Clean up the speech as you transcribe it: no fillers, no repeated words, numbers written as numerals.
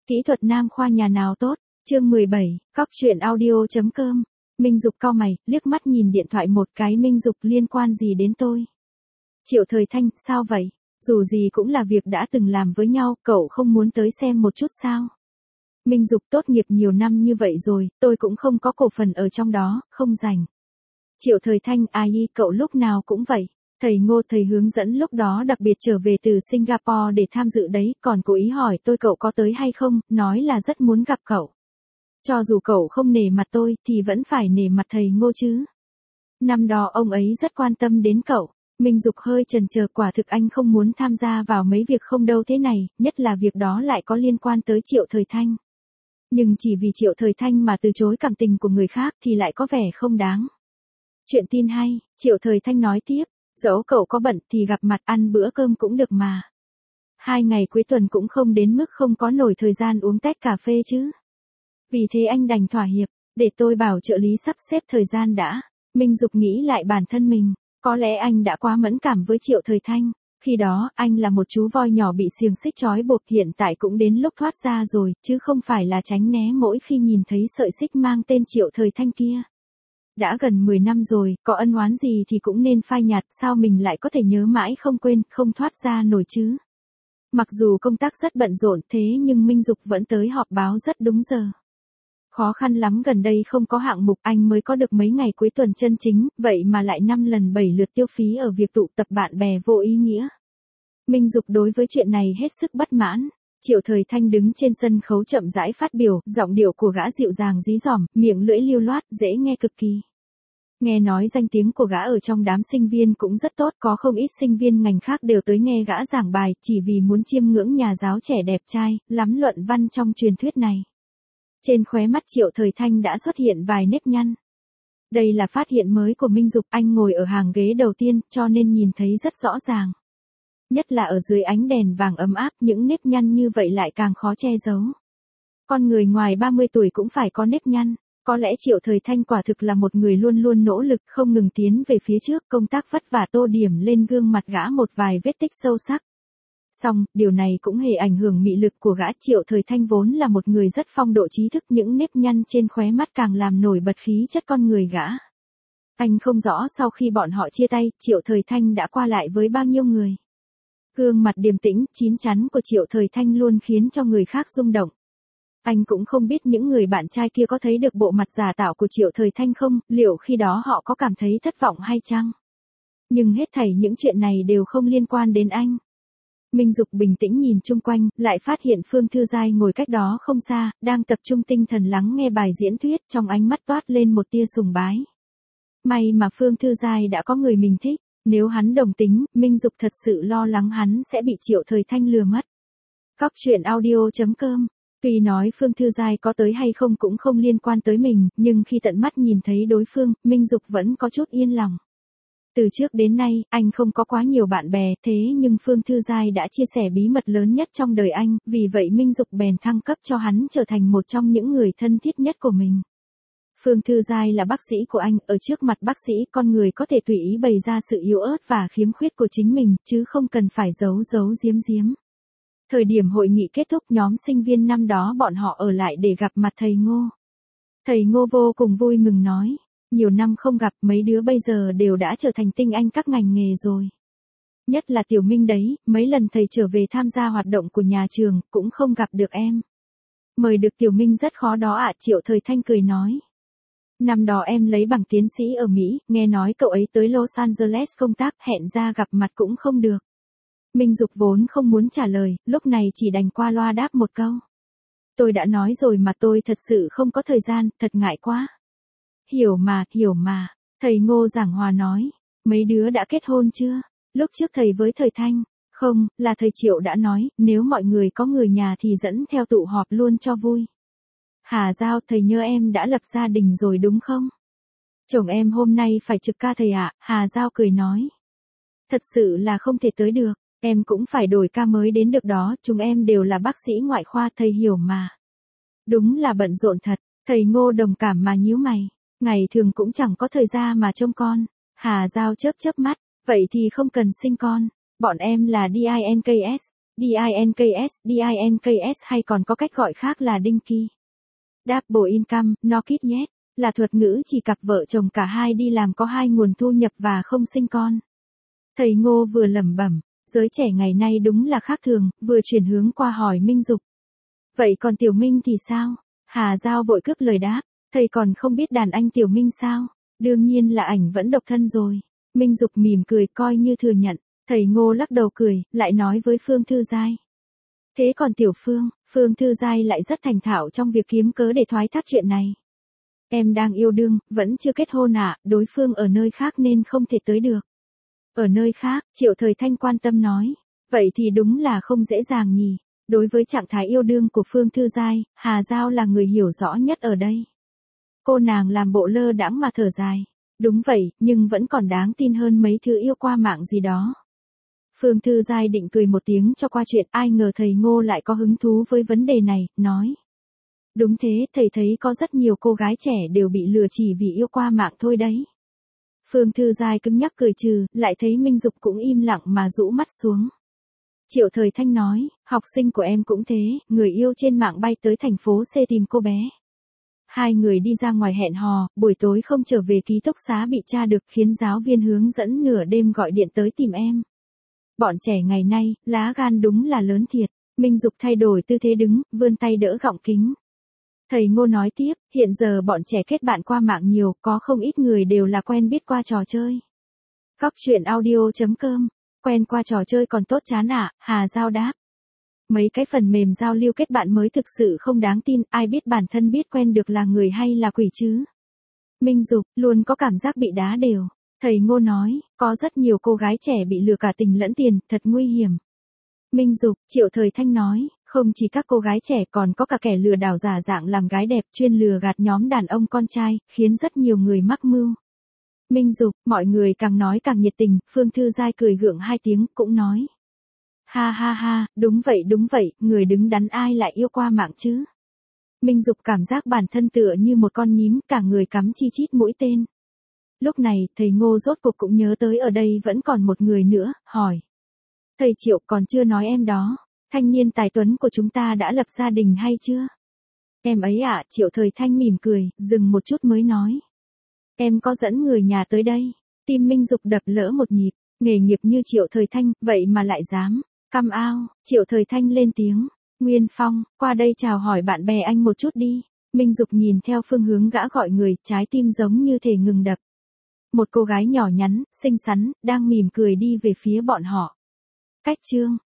Kỹ thuật nam khoa nhà nào tốt? Chương 17, cóc truyện audio.com. Minh Dục cau mày, liếc mắt nhìn điện thoại một cái. Minh Dục, liên quan gì đến tôi? Triệu Thời Thanh, sao vậy? Dù gì cũng là việc đã từng làm với nhau, cậu không muốn tới xem một chút sao? Minh Dục, tốt nghiệp nhiều năm như vậy rồi, tôi cũng không có cổ phần ở trong đó, không rảnh. Triệu Thời Thanh, ai, cậu lúc nào cũng vậy. Thầy Ngô, thầy hướng dẫn lúc đó đặc biệt trở về từ Singapore để tham dự đấy, còn cố ý hỏi tôi cậu có tới hay không, nói là rất muốn gặp cậu. Cho dù cậu không nể mặt tôi, thì vẫn phải nể mặt thầy Ngô chứ. Năm đó ông ấy rất quan tâm đến cậu. Minh Dục hơi chần chờ, quả thực anh không muốn tham gia vào mấy việc không đâu thế này, nhất là việc đó lại có liên quan tới Triệu Thời Thanh. Nhưng chỉ vì Triệu Thời Thanh mà từ chối cảm tình của người khác thì lại có vẻ không đáng. Chuyện tin hay, Triệu Thời Thanh nói tiếp, dẫu cậu có bận thì gặp mặt ăn bữa cơm cũng được mà. 2 ngày cuối tuần cũng không đến mức không có nổi thời gian uống tách cà phê chứ. Vì thế anh đành thỏa hiệp, để tôi bảo trợ lý sắp xếp thời gian đã. Minh Dục nghĩ lại bản thân mình, có lẽ anh đã quá mẫn cảm với Triệu Thời Thanh. Khi đó, anh là một chú voi nhỏ bị xiềng xích trói buộc, hiện tại cũng đến lúc thoát ra rồi, chứ không phải là tránh né mỗi khi nhìn thấy sợi xích mang tên Triệu Thời Thanh kia. Đã gần 10 năm rồi, có ân oán gì thì cũng nên phai nhạt, sao mình lại có thể nhớ mãi không quên, không thoát ra nổi chứ. Mặc dù công tác rất bận rộn thế nhưng Minh Dục vẫn tới họp báo rất đúng giờ. Khó khăn lắm gần đây không có hạng mục, anh mới có được mấy ngày cuối tuần chân chính, vậy mà lại 5 lần 7 lượt tiêu phí ở việc tụ tập bạn bè vô ý nghĩa. Minh Dục đối với chuyện này hết sức bất mãn. Triệu Thời Thanh đứng trên sân khấu chậm rãi phát biểu, giọng điệu của gã dịu dàng dí dỏm, miệng lưỡi lưu loát, dễ nghe cực kỳ. Nghe nói danh tiếng của gã ở trong đám sinh viên cũng rất tốt, có không ít sinh viên ngành khác đều tới nghe gã giảng bài, chỉ vì muốn chiêm ngưỡng nhà giáo trẻ đẹp trai, lắm luận văn trong truyền thuyết này. Trên khóe mắt Triệu Thời Thanh đã xuất hiện vài nếp nhăn. Đây là phát hiện mới của Minh Dục, anh ngồi ở hàng ghế đầu tiên, cho nên nhìn thấy rất rõ ràng. Nhất là ở dưới ánh đèn vàng ấm áp, những nếp nhăn như vậy lại càng khó che giấu. Con người ngoài 30 tuổi cũng phải có nếp nhăn. Có lẽ Triệu Thời Thanh quả thực là một người luôn luôn nỗ lực, không ngừng tiến về phía trước, công tác vất vả tô điểm lên gương mặt gã một vài vết tích sâu sắc. Song, điều này cũng hề ảnh hưởng mị lực của gã. Triệu Thời Thanh vốn là một người rất phong độ trí thức, những nếp nhăn trên khóe mắt càng làm nổi bật khí chất con người gã. Anh không rõ sau khi bọn họ chia tay, Triệu Thời Thanh đã qua lại với bao nhiêu người. Gương mặt điềm tĩnh, chín chắn của Triệu Thời Thanh luôn khiến cho người khác rung động. Anh cũng không biết những người bạn trai kia có thấy được bộ mặt giả tạo của Triệu Thời Thanh không, liệu khi đó họ có cảm thấy thất vọng hay chăng? Nhưng hết thảy những chuyện này đều không liên quan đến anh. Minh Dục bình tĩnh nhìn chung quanh, lại phát hiện Phương Thư Giai ngồi cách đó không xa, đang tập trung tinh thần lắng nghe bài diễn thuyết, trong ánh mắt toát lên một tia sùng bái. May mà Phương Thư Giai đã có người mình thích, nếu hắn đồng tính, Minh Dục thật sự lo lắng hắn sẽ bị Triệu Thời Thanh lừa mất. Cóc truyện audio.com. Tuy nói Phương Thư Giai có tới hay không cũng không liên quan tới mình, nhưng khi tận mắt nhìn thấy đối phương, Minh Dục vẫn có chút yên lòng. Từ trước đến nay, anh không có quá nhiều bạn bè, thế nhưng Phương Thư Giai đã chia sẻ bí mật lớn nhất trong đời anh, vì vậy Minh Dục bèn thăng cấp cho hắn trở thành một trong những người thân thiết nhất của mình. Phương Thư Giai là bác sĩ của anh, ở trước mặt bác sĩ, con người có thể tùy ý bày ra sự yếu ớt và khiếm khuyết của chính mình, chứ không cần phải giấu giấu giếm giếm. Thời điểm hội nghị kết thúc, nhóm sinh viên năm đó bọn họ ở lại để gặp mặt thầy Ngô. Thầy Ngô vô cùng vui mừng nói, nhiều năm không gặp, mấy đứa bây giờ đều đã trở thành tinh anh các ngành nghề rồi. Nhất là Tiểu Minh đấy, mấy lần thầy trở về tham gia hoạt động của nhà trường, cũng không gặp được em. Mời được Tiểu Minh rất khó đó ạ. Triệu Thời Thanh cười nói. Năm đó em lấy bằng tiến sĩ ở Mỹ, nghe nói cậu ấy tới Los Angeles công tác, hẹn ra gặp mặt cũng không được. Minh Dục vốn không muốn trả lời, lúc này chỉ đành qua loa đáp một câu. Tôi đã nói rồi mà, tôi thật sự không có thời gian, thật ngại quá. Hiểu mà, thầy Ngô giảng hòa nói. Mấy đứa đã kết hôn chưa? Lúc trước thầy với Thời Thanh, không, là thầy Triệu đã nói, nếu mọi người có người nhà thì dẫn theo tụ họp luôn cho vui. Hà Giao, thầy nhớ em đã lập gia đình rồi đúng không? Chồng em hôm nay phải trực ca thầy ạ. Hà Giao cười nói. Thật sự là không thể tới được. Em cũng phải đổi ca mới đến được đó, chúng em đều là bác sĩ ngoại khoa, thầy hiểu mà. Đúng là bận rộn thật, thầy Ngô đồng cảm mà nhíu mày. Ngày thường cũng chẳng có thời gian mà trông con. Hà Giao chớp chớp mắt, vậy thì không cần sinh con. Bọn em là DINKS, DINKS hay còn có cách gọi khác là Dinky. Double income, no kid yet, là thuật ngữ chỉ cặp vợ chồng cả hai đi làm có hai nguồn thu nhập và không sinh con. Thầy Ngô vừa lẩm bẩm, giới trẻ ngày nay đúng là khác thường, vừa chuyển hướng qua hỏi Minh Dục. Vậy còn Tiểu Minh thì sao? Hà Giao vội cướp lời đáp, thầy còn không biết đàn anh Tiểu Minh sao? Đương nhiên là ảnh vẫn độc thân rồi. Minh Dục mỉm cười coi như thừa nhận, thầy Ngô lắc đầu cười, lại nói với Phương Thư Giai. Thế còn Tiểu Phương, Phương Thư Giai lại rất thành thạo trong việc kiếm cớ để thoái thác chuyện này. Em đang yêu đương, vẫn chưa kết hôn ạ, đối phương ở nơi khác nên không thể tới được. Ở nơi khác, Triệu Thời Thanh quan tâm nói. Vậy thì đúng là không dễ dàng nhỉ. Đối với trạng thái yêu đương của Phương Thư Giai, Hà Giao là người hiểu rõ nhất ở đây. Cô nàng làm bộ lơ đãng mà thở dài. Đúng vậy, nhưng vẫn còn đáng tin hơn mấy thứ yêu qua mạng gì đó. Phương Thư Giai định cười một tiếng cho qua chuyện, ai ngờ thầy Ngô lại có hứng thú với vấn đề này, nói. Đúng thế, thầy thấy có rất nhiều cô gái trẻ đều bị lừa chỉ vì yêu qua mạng thôi đấy. Phương Thư Giai cứng nhắc cười trừ, lại thấy Minh Dục cũng im lặng mà rũ mắt xuống. Triệu Thời Thanh nói, học sinh của em cũng thế, người yêu trên mạng bay tới thành phố C tìm cô bé. Hai người đi ra ngoài hẹn hò, buổi tối không trở về ký túc xá bị tra được khiến giáo viên hướng dẫn nửa đêm gọi điện tới tìm em. Bọn trẻ ngày nay, lá gan đúng là lớn thiệt. Minh Dục thay đổi tư thế đứng, vươn tay đỡ gọng kính. Thầy Ngô nói tiếp, hiện giờ bọn trẻ kết bạn qua mạng nhiều, có không ít người đều là quen biết qua trò chơi. Góc truyện audio.com, quen qua trò chơi còn tốt chán ạ, Hà Giao đáp. Mấy cái phần mềm giao lưu kết bạn mới thực sự không đáng tin, ai biết bản thân biết quen được là người hay là quỷ chứ. Minh Dục, luôn có cảm giác bị đá đều. Thầy Ngô nói, có rất nhiều cô gái trẻ bị lừa cả tình lẫn tiền, thật nguy hiểm. Minh Dục, Triệu Thời Thanh nói, không chỉ các cô gái trẻ còn có cả kẻ lừa đảo giả dạng làm gái đẹp chuyên lừa gạt nhóm đàn ông con trai, khiến rất nhiều người mắc mưu. Minh Dục, mọi người càng nói càng nhiệt tình, Phương Thư Giai cười gượng hai tiếng, cũng nói. Ha ha ha, đúng vậy, người đứng đắn ai lại yêu qua mạng chứ. Minh Dục cảm giác bản thân tựa như một con nhím, cả người cắm chi chít mũi tên. Lúc này, thầy Ngô rốt cuộc cũng nhớ tới ở đây vẫn còn một người nữa, hỏi. Thầy Triệu còn chưa nói em đó, thanh niên tài tuấn của chúng ta đã lập gia đình hay chưa? Em ấy ạ, Triệu Thời Thanh mỉm cười, dừng một chút mới nói. Em có dẫn người nhà tới đây, tim Minh Dục đập lỡ một nhịp, nghề nghiệp như Triệu Thời Thanh, vậy mà lại dám, căm ao, Triệu Thời Thanh lên tiếng. Nguyên Phong, qua đây chào hỏi bạn bè anh một chút đi. Minh Dục nhìn theo phương hướng gã gọi người, trái tim giống như thể ngừng đập. Một cô gái nhỏ nhắn, xinh xắn, đang mỉm cười đi về phía bọn họ. Cách chương